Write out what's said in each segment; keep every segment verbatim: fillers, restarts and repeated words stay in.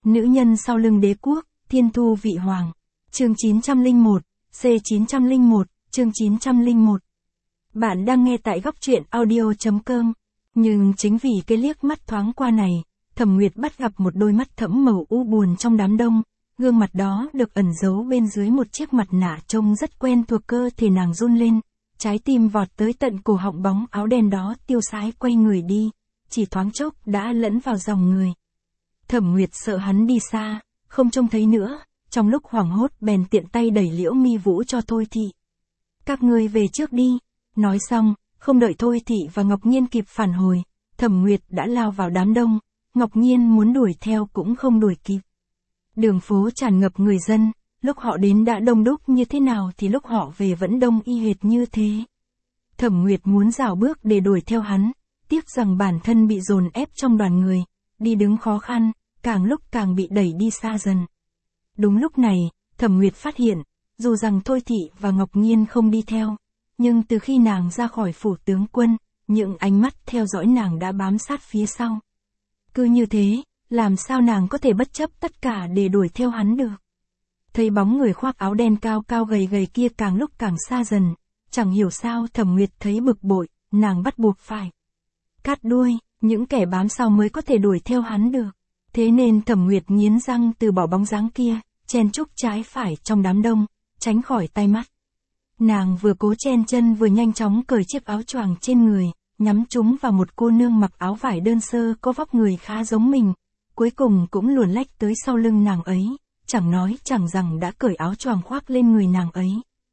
Nữ nhân sau lưng đế quốc, thiên thu vị hoàng. Chương chín trăm lẻ một, C chín trăm lẻ một, chương chín trăm lẻ một. Bạn đang nghe tại góc truyện audio chấm com. Nhưng chính vì cái liếc mắt thoáng qua này, Thẩm Nguyệt bắt gặp một đôi mắt thẫm màu u buồn trong đám đông, gương mặt đó được ẩn giấu bên dưới một chiếc mặt nạ trông rất quen thuộc, cơ thể nàng run lên, trái tim vọt tới tận cổ họng. Bóng áo đen đó tiêu sái quay người đi, chỉ thoáng chốc đã lẫn vào dòng người. Thẩm Nguyệt sợ hắn đi xa, không trông thấy nữa, trong lúc hoảng hốt bèn tiện tay đẩy Liễu Mi Vũ cho Thôi Thị. Các ngươi về trước đi. Nói xong, không đợi Thôi Thị và Ngọc Nhiên kịp phản hồi, Thẩm Nguyệt đã lao vào đám đông, Ngọc Nhiên muốn đuổi theo cũng không đuổi kịp. Đường phố tràn ngập người dân, lúc họ đến đã đông đúc như thế nào thì lúc họ về vẫn đông y hệt như thế. Thẩm Nguyệt muốn rảo bước để đuổi theo hắn, tiếc rằng bản thân bị dồn ép trong đoàn người, đi đứng khó khăn, càng lúc càng bị đẩy đi xa dần. Đúng lúc này, Thẩm Nguyệt phát hiện, dù rằng Thôi Thị và Ngọc Nhiên không đi theo, nhưng từ khi nàng ra khỏi phủ tướng quân, những ánh mắt theo dõi nàng đã bám sát phía sau. Cứ như thế, làm sao nàng có thể bất chấp tất cả để đuổi theo hắn được? Thấy bóng người khoác áo đen cao cao gầy gầy kia càng lúc càng xa dần, chẳng hiểu sao Thẩm Nguyệt thấy bực bội, nàng bắt buộc phải cắt đuôi, những kẻ bám sau mới có thể đuổi theo hắn được. Thế nên Thẩm Nguyệt nghiến răng từ bỏ bóng dáng kia, chen chúc trái phải trong đám đông, tránh khỏi tai mắt. Nàng vừa cố chen chân vừa nhanh chóng cởi chiếc áo choàng trên người, nhắm chúng vào một cô nương mặc áo vải đơn sơ có vóc người khá giống mình, cuối cùng cũng luồn lách tới sau lưng nàng ấy, chẳng nói chẳng rằng đã cởi áo choàng khoác lên người nàng ấy.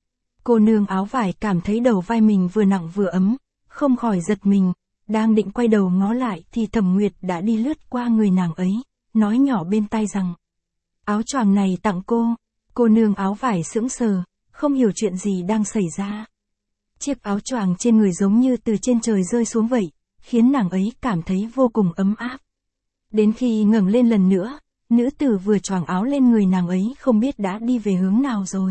Cô nương áo vải cảm thấy đầu vai mình vừa nặng vừa ấm, không khỏi giật mình, đang định quay đầu ngó lại thì Thẩm Nguyệt đã đi lướt qua người nàng ấy, nói nhỏ bên tai rằng: áo choàng này tặng cô. Cô nương áo vải sững sờ, không hiểu chuyện gì đang xảy ra. Chiếc áo choàng trên người giống như từ trên trời rơi xuống vậy, khiến nàng ấy cảm thấy vô cùng ấm áp. Đến khi ngẩng lên lần nữa, nữ tử vừa choàng áo lên người nàng ấy không biết đã đi về hướng nào rồi.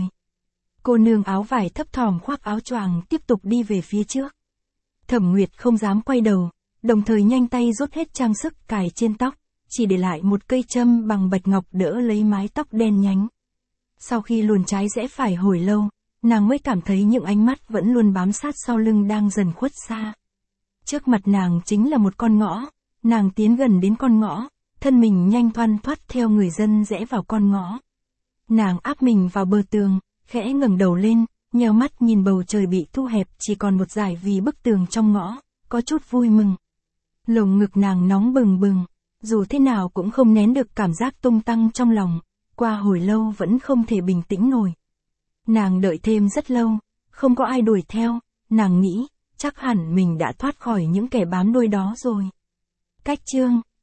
Cô nương áo vải thấp thỏm khoác áo choàng tiếp tục đi về phía trước. Thẩm Nguyệt không dám quay đầu, đồng thời nhanh tay rút hết trang sức cài trên tóc, chỉ để lại một cây châm bằng bạch ngọc đỡ lấy mái tóc đen nhánh. Sau khi luồn trái rẽ phải hồi lâu, nàng mới cảm thấy những ánh mắt vẫn luôn bám sát sau lưng đang dần khuất xa. Trước mặt nàng chính là một con ngõ, nàng tiến gần đến con ngõ, thân mình nhanh thoăn thoắt theo người dân rẽ vào con ngõ. Nàng áp mình vào bờ tường, khẽ ngẩng đầu lên, nheo mắt nhìn bầu trời bị thu hẹp chỉ còn một dải vì bức tường trong ngõ, có chút vui mừng. Lồng ngực nàng nóng bừng bừng, dù thế nào cũng không nén được cảm giác tung tăng trong lòng, qua hồi lâu vẫn không thể bình tĩnh nổi. Nàng đợi thêm rất lâu, không có ai đuổi theo, nàng nghĩ, chắc hẳn mình đã thoát khỏi những kẻ bám đuôi đó rồi. Cách chương